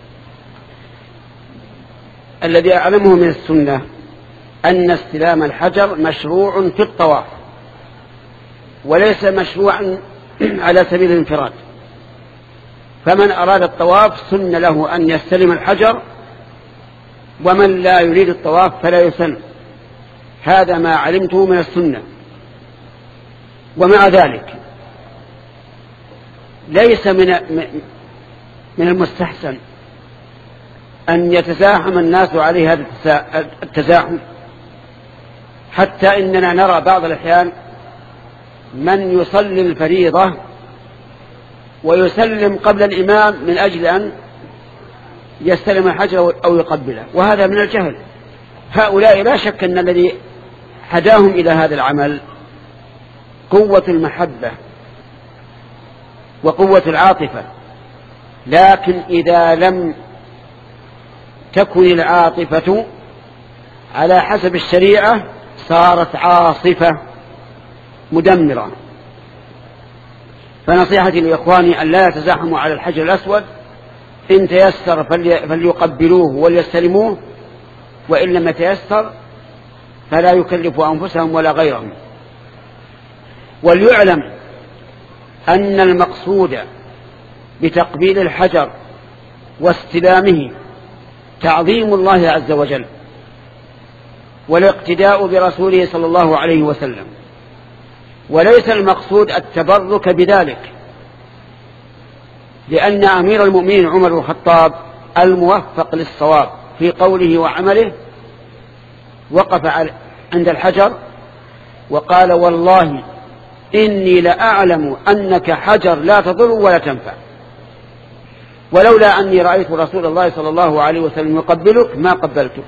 Speaker 1: الذي أعلمه من السنة أن استلام الحجر مشروع في الطواف وليس مشروعا على سبيل الانفراد، فمن أراد الطواف سن له أن يستلم الحجر ومن لا يريد الطواف فلا يسن. هذا ما علمته من السنة. ومع ذلك ليس من من المستحسن أن يتزاحم الناس عليه هذا التزاحم، حتى إننا نرى بعض الأحيان من يصلي الفريضة ويسلم قبل الإمام من أجل أن يستلم الحجر أو يقبله، وهذا من الجهل. هؤلاء لا شك أن الذي هداهم إلى هذا العمل قوة المحبة وقوة العاطفة، لكن إذا لم تكن العاطفة على حسب الشريعة صارت عاصفة مدمرة. فنصيحتي لإخواني أن لا يتزاحموا على الحجر الأسود، إن تيسر فليقبلوه وليستلموه، وإن لم يتيسر فلا يكلفوا أنفسهم ولا غيرهم. وليعلم أن المقصود بتقبيل الحجر واستلامه تعظيم الله عز وجل والاقتداء برسوله صلى الله عليه وسلم، وليس المقصود التبرك بذلك، لأن أمير المؤمنين عمر بن الخطاب الموفق للصواب في قوله وعمله وقف عند الحجر وقال والله إني لأعلم أنك حجر لا تضر ولا تنفع، ولولا أني رأيت رسول الله صلى الله عليه وسلم يقبلك ما قبلتك.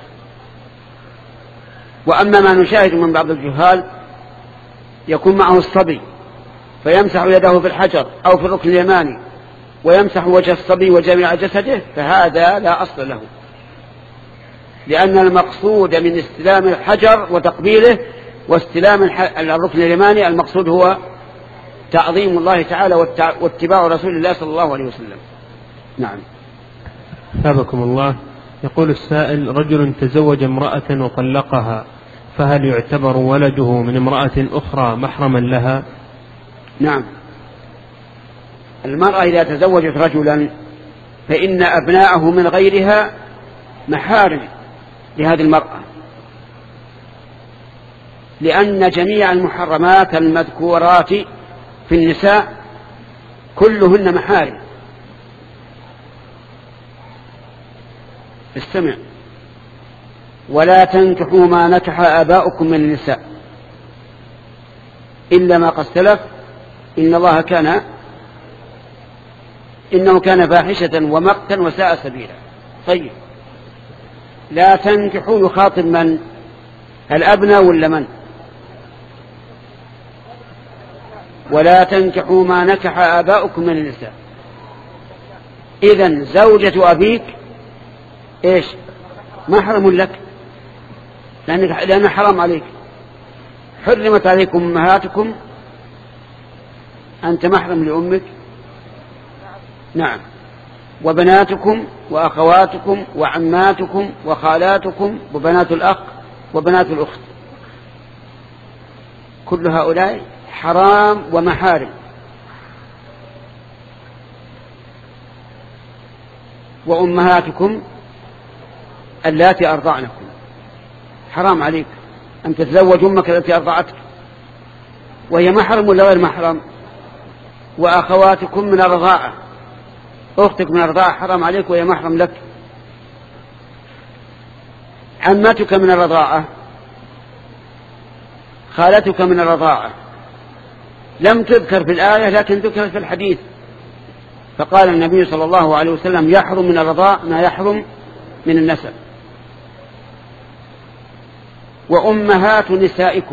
Speaker 1: وأما ما نشاهد من بعض الجهال يكون معه الصبي فيمسح يده في الحجر أو في الركن اليماني ويمسح وجه الصبي وجميع جسده، فهذا لا أصل له، لأن المقصود من استلام الحجر وتقبيله واستلام الركن اليماني المقصود هو تعظيم الله تعالى واتباع رسول الله صلى الله عليه وسلم. نعم.
Speaker 2: ثابكم الله. يقول السائل: رجل تزوج امرأة وطلقها، فهل يعتبر ولده من امرأة أخرى محرما لها؟
Speaker 1: نعم. المرأة إذا تزوجت رجلا فإن أبناءه من غيرها محارم لهذه المرأة، لأن جميع المحرمات المذكورات في النساء كلهن محارم. استمع: ولا تنكحوا ما نكح آباؤكم من النساء إلا ما قد سلف إن الله كان إنه كان فاحشة ومقتا وساء سبيلا. طيب، لا تنكحوا يخاطب من؟ الأبناء ولا من؟ ولا تنكحوا ما نكح آباؤكم من النساء. إذن زوجة أبيك إيش؟ محرم لك، لأن حرام عليك. حرمت عليكم أمهاتكم، أنت محرم لأمك. نعم. وبناتكم وأخواتكم وعماتكم وخالاتكم وبنات الأخ وبنات الأخت، كل هؤلاء حرام ومحارم. وأمهاتكم اللاتي أرضعنكم، حرام عليك أن تتزوج أمك التي أرضعتك، وهي محرم ولا غير محرم؟ وأخواتكم من الرضاعة، أختك من الرضاعة حرام عليك وهي محرم لك. عمتك من الرضاعة، خالتك من الرضاعة، لم تذكر في الآية لكن ذكرت في الحديث، فقال النبي صلى الله عليه وسلم: يحرم من الرضاع ما يحرم من النسب. وأمهات نسائكم،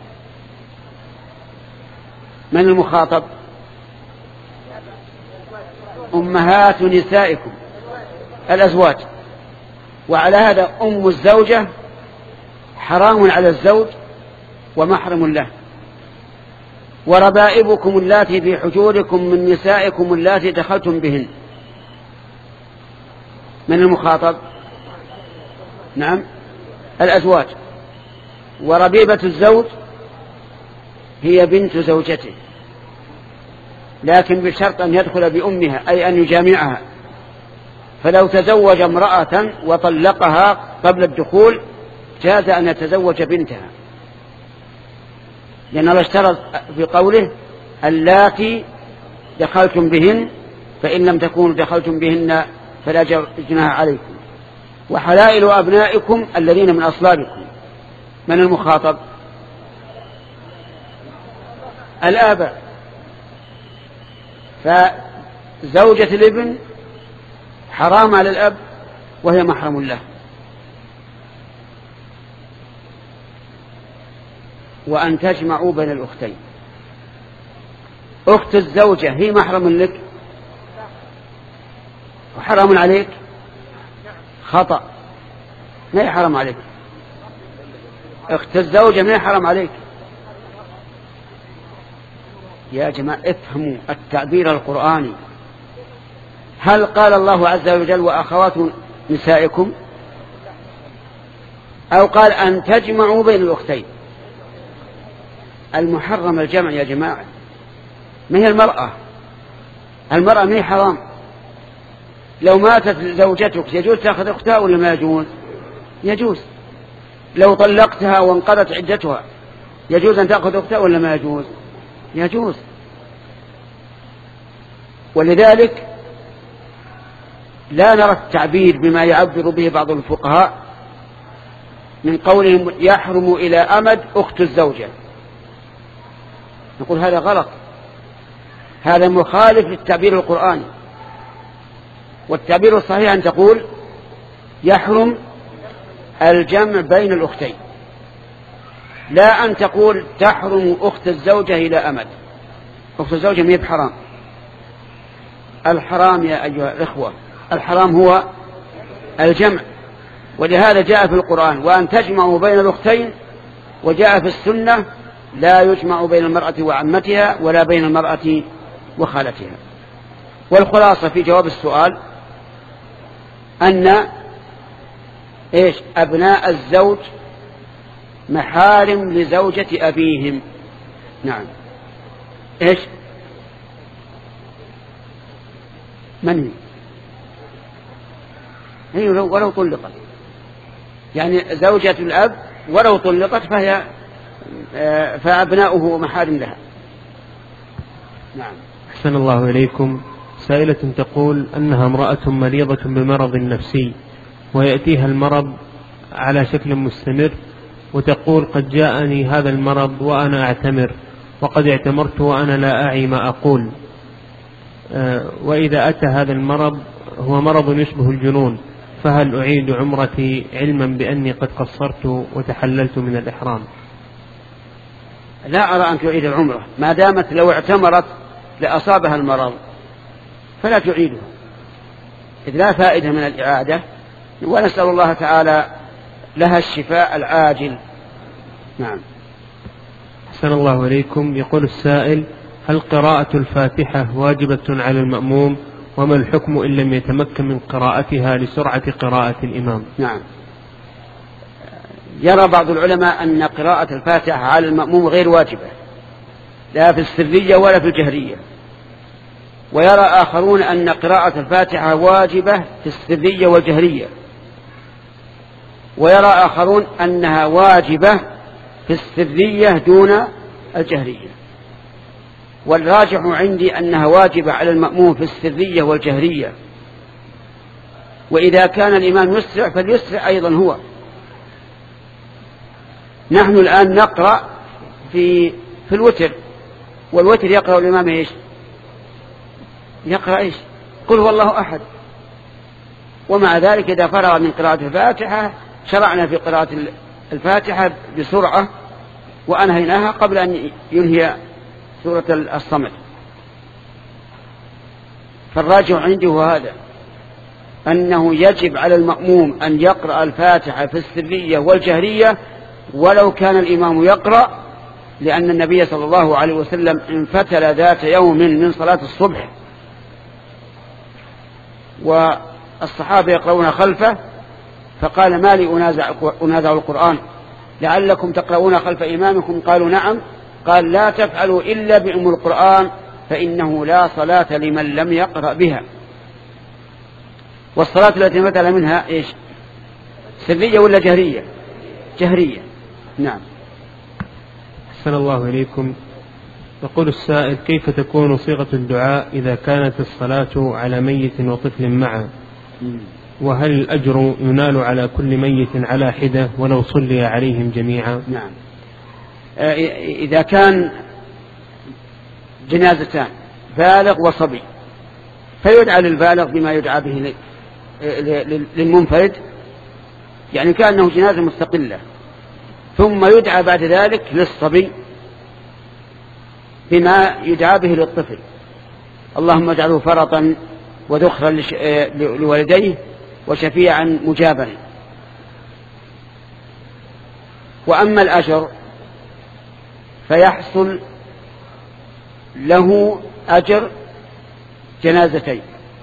Speaker 1: من المخاطب؟ أمهات نسائكم الأزواج. وعلى هذا أم الزوجة حرام على الزوج ومحرم له. وربائبكم اللاتي في حجوركم من نسائكم اللاتي دخلتم بهن، من المخاطب؟ نعم، الأزواج. وربيبة الزوج هي بنت زوجته، لكن بشرط أن يدخل بأمها، أي أن يجامعها، فلو تزوج امرأة وطلقها قبل الدخول جاز أن يتزوج بنتها، لأن الله اشترط في قوله اللاتي دخلتم بهن فإن لم تكونوا دخلتم بهن فلا جناح عليكم. وحلائل أبنائكم الذين من أصلابكم، من المخاطب؟ الآباء. فزوجة الابن حرام على الأب وهي محرم له. وأن تجمعوا بين الأختين. أخت الزوجة هي محرم لك وحرام عليك؟ خطأ، ما هي حرام عليك. أخت الزوجة ما هي حرام عليك. يا جماعة افهموا التعبير القرآني. هل قال الله عز وجل وأخوات نسائكم، أو قال أن تجمعوا بين الأختين؟ المحرم الجمع يا جماعة، ما هي المرأة. المرأة ما هي حرام. لو ماتت زوجتك يجوز تأخذ أختها ولا ما يجوز؟ يجوز. لو طلقتها وانقضت عدتها يجوز أن تأخذ أختها ولا ما يجوز؟ يجوز. ولذلك لا نرى التعبير بما يعبر به بعض الفقهاء من قولهم يحرم إلى أمد أخت الزوجة. نقول هذا غلط، هذا مخالف للتعبير القرآني. والتعبير الصحيح أن تقول يحرم الجمع بين الأختين، لا أن تقول تحرم أخت الزوجة إلى أمد. أخت الزوجة ما هي بحرام. الحرام يا أيها الإخوة، الحرام هو الجمع. ولهذا جاء في القرآن وأن تجمعوا بين الأختين، وجاء في السنة لا يجمع بين المرأة وعمتها ولا بين المرأة وخالتها. والخلاصة في جواب السؤال أن إيش أبناء الزوج محارم لزوجة أبيهم. نعم. إيش من هي ولو طلقت، يعني زوجة الأب ولو طلقت فهي فأبناؤه محارم لها. نعم.
Speaker 2: أحسن الله إليكم. سائلة تقول أنها امرأة مريضة بمرض نفسي ويأتيها المرض على شكل مستمر، وتقول قد جاءني هذا المرض وأنا أعتمر، وقد اعتمرت وأنا لا أعي ما أقول، وإذا أتى هذا المرض هو مرض يشبه الجنون، فهل أعيد عمرتي علما بأني قد قصرت وتحللت من الإحرام؟
Speaker 1: لا أرى أن تعيد العمرة ما دامت لو اعتمرت لأصابها المرض فلا تعيده، إذ لا فائدة من الإعادة، ونسأل الله تعالى لها الشفاء العاجل. نعم.
Speaker 2: أحسن الله إليكم. يقول السائل: هل قراءة الفاتحة واجبة على المأموم؟ وما الحكم إن لم يتمكن من قراءتها لسرعة قراءة الإمام؟
Speaker 1: نعم. يرى بعض العلماء أن قراءة الفاتحة على المأموم غير واجبة، لا في السرية ولا في الجهرية. ويرى آخرون أن قراءة الفاتحة واجبة في السرية والجهرية. ويرى آخرون أنها واجبة في السرية دون الجهرية. والراجح عندي أنها واجبة على المأموم في السرية والجهرية، وإذا كان الإمام يسرع فليسرع أيضا هو. نحن الآن نقرأ في في الوتر، والوتر يقرأ الإمام إيش؟ يقرأ إيش؟ قل هو الله أحد. ومع ذلك إذا فرغ من قراءة الفاتحة شرعنا في قراءة الفاتحة بسرعة وأنهيناها قبل أن ينهي سورة الصمد. فالراجع عندي هو هذا، أنه يجب على المأموم أن يقرأ الفاتحة في السرية والجهرية ولو كان الإمام يقرأ، لأن النبي صلى الله عليه وسلم انفتل ذات يوم من صلاة الصبح والصحابة يقرؤون خلفه، فقال: ما لي أنازع, أنازع القرآن لعلكم تقرؤون خلف إمامكم؟ قالوا: نعم. قال: لا تفعلوا إلا بأم القرآن فإنه لا صلاة لمن لم يقرأ بها. والصلاة التي مثل منها إيش؟ سرية ولا جهرية؟ جهرية. نعم.
Speaker 2: أحسن الله إليكم. يقول السائل: كيف تكون صيغة الدعاء إذا كانت الصلاة على ميت وطفل معا؟ وهل الأجر ينال على كل ميت على حدة ولو صلي عليهم جميعا؟
Speaker 1: نعم. إذا كان جنازتان بالغ وصبي فيدعى للبالغ بما يدعى به للمنفرد، يعني كأنه جنازة مستقلة، ثم يدعى بعد ذلك للصبي بما يدعى به للطفل: اللهم اجعله فرطا وذخرا لوالديه وشفيعا مجابا. وأما الأجر فيحصل له أجر جنازتين،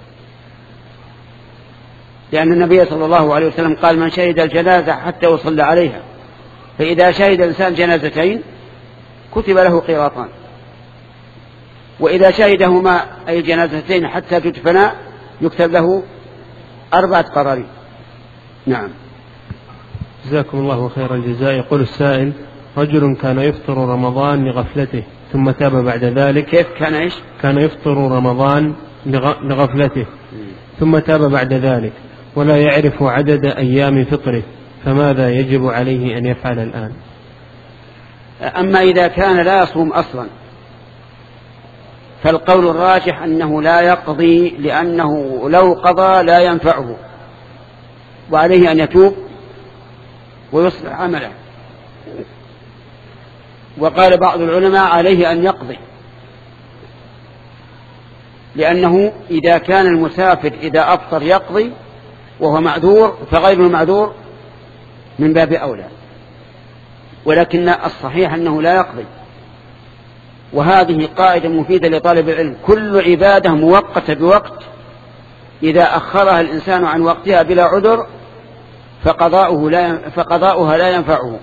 Speaker 1: لأن النبي صلى الله عليه وسلم قال: من شهد الجنازة حتى يصلى عليها، فإذا شهد الإنسان جنازتين كتب له قيراطان، وإذا شهدهما أي الجنازتين حتى تدفنا يكتب له أربعة قرارين. نعم.
Speaker 2: جزاكم الله خير الجزاء. يقول السائل: رجل كان يفطر رمضان لغفلته ثم تاب بعد ذلك.
Speaker 1: كيف كان إيش؟
Speaker 2: كان يفطر رمضان لغفلته ثم تاب بعد ذلك ولا يعرف عدد أيام فطره، فماذا يجب عليه أن يفعل الآن؟
Speaker 1: أما إذا كان لا يصوم أصلا فالقول الراجح أنه لا يقضي، لأنه لو قضى لا ينفعه، وعليه أن يتوب ويصلح عمله. وقال بعض العلماء عليه أن يقضي، لأنه إذا كان المسافر إذا أفطر يقضي وهو معذور فغير المعذور من باب أولى، ولكن الصحيح أنه لا يقضي. وهذه قاعدة مفيدة لطالب العلم: كل عبادة مؤقتة بوقت إذا أخرها الإنسان عن وقتها بلا عذر فقضاؤه لا فقضاؤها لا ينفعه،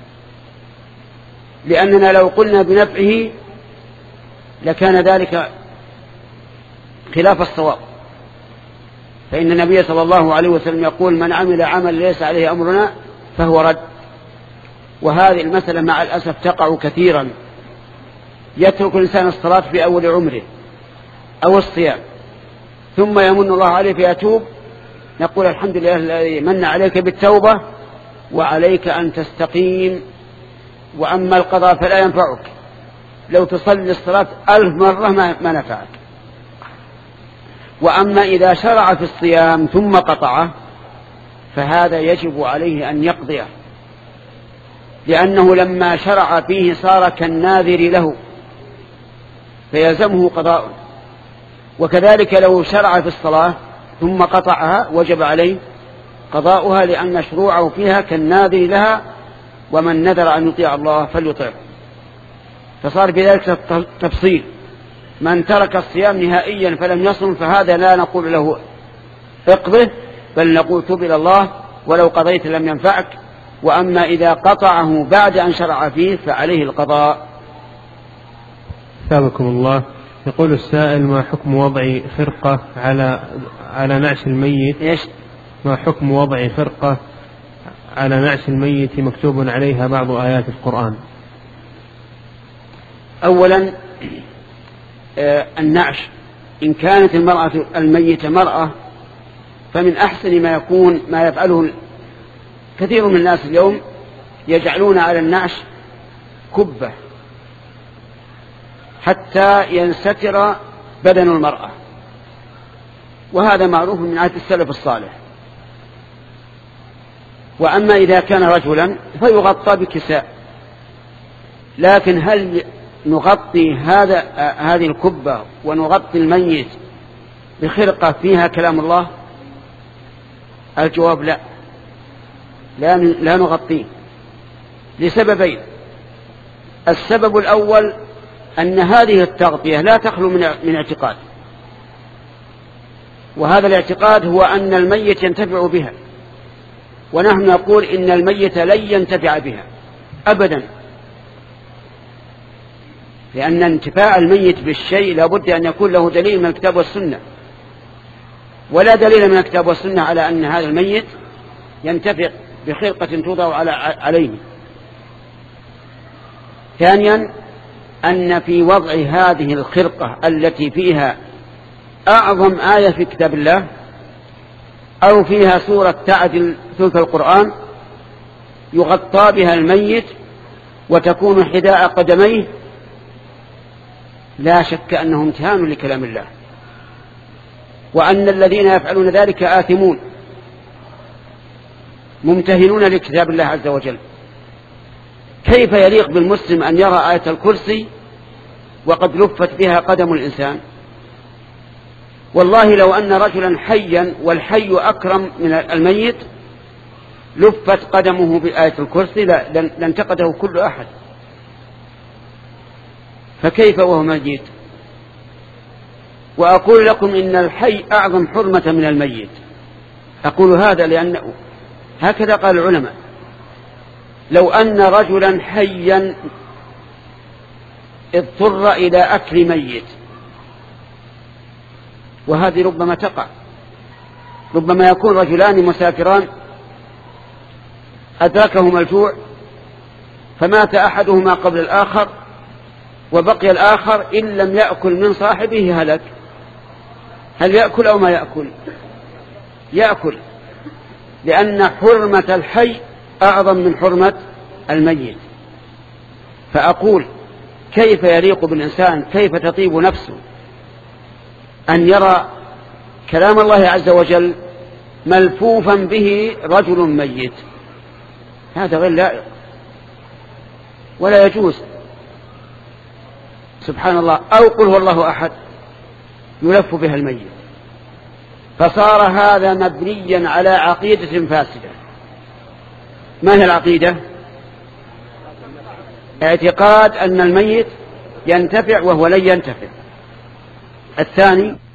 Speaker 1: لأننا لو قلنا بنفعه لكان ذلك خلاف الصواب، فإن النبي صلى الله عليه وسلم يقول: من عمل عمل ليس عليه أمرنا فهو رد. وهذه المسألة مع الأسف تقع كثيرا، يترك الإنسان الصلاة في أول عمره أو الصيام ثم يمن الله عليه فيتوب، نقول: الحمد لله الذي من عليك بالتوبة وعليك أن تستقيم، وأما القضاء فلا ينفعك، لو تصلي الصلاة ألف مرة ما نفعك. وأما إذا شرع في الصيام ثم قطعه فهذا يجب عليه أن يقضيه، لأنه لما شرع فيه صار كالناذر له فيلزمه قضاء. وكذلك لو شرع في الصلاة ثم قطعها وجب عليه قضاؤها، لأن شروعه فيها كالناذر لها، ومن نذر أن يطيع الله فليطيعه. فصار بذلك تفصيل: من ترك الصيام نهائيا فلم يصم فهذا لا نقول له اقضه، بل نقول: تب إلى الله ولو قضيت لم ينفعك. وأما إذا قطعه بعد أن شرع فيه فعليه القضاء.
Speaker 2: ثابكم الله. يقول السائل: ما حكم وضع فرقة على على نعش الميت؟
Speaker 1: إيش؟
Speaker 2: ما حكم وضع فرقة على نعش الميت مكتوب عليها بعض آيات القرآن؟
Speaker 1: أولا آه النعش إن كانت المرأة الميتة مرأة فمن أحسن ما يكون ما يفعله كثير من الناس اليوم، يجعلون على النعش كبة حتى ينستر بدن المرأة، وهذا معروف من عادة السلف الصالح. وأما إذا كان رجلا فيغطى بكساء، لكن هل نغطي هذا هذه الكبة ونغطي الميت بخرقة فيها كلام الله؟ الجواب لا، لا, لا نغطيه لسببين. السبب الأول أن هذه التغطية لا تخلو من اعتقاد، وهذا الاعتقاد هو أن الميت ينتفع بها، ونحن نقول إن الميت لن ينتفع بها أبدا، لأن انتفاع الميت بالشيء لابد أن يكون له دليل من الكتاب والسنة. ولا دليل من الكتاب والسنة على أن هذا الميت ينتفع بخرقة توضع عليه. ثانيا أن في وضع هذه الخرقة التي فيها أعظم آية في كتاب الله أو فيها سورة تعدل ثلث القرآن يغطى بها الميت وتكون حذاء قدميه، لا شك أنه امتهان لكلام الله، وأن الذين يفعلون ذلك آثمون ممتهنون لكتاب الله عز وجل. كيف يليق بالمسلم أن يرى آية الكرسي وقد لفت بها قدم الإنسان؟ والله لو أن رجلا حيا والحي أكرم من الميت لفت قدمه بآية الكرسي لانتقده كل أحد، فكيف وهو ميت؟ وأقول لكم إن الحي أعظم حرمة من الميت. أقول هذا لأنه هكذا قال العلماء، لو أن رجلا حيا اضطر إلى أكل ميت، وهذه ربما تقع، ربما يكون رجلان مسافران أدركهما الجوع فمات أحدهما قبل الآخر وبقي الآخر إن لم يأكل من صاحبه هلك، هل يأكل أو ما يأكل؟ يأكل، لأن حرمة الحي أعظم من حرمة الميت. فأقول كيف يليق بالإنسان، كيف تطيب نفسه أن يرى كلام الله عز وجل ملفوفا به رجل ميت؟ هذا غير لائق ولا يجوز. سبحان الله. أو قل هو الله أحد يلف بها الميت، فصار هذا مبنيا على عقيدة فاسدة. ما هي العقيدة؟ اعتقاد أن الميت ينتفع وهو لن ينتفع. الثاني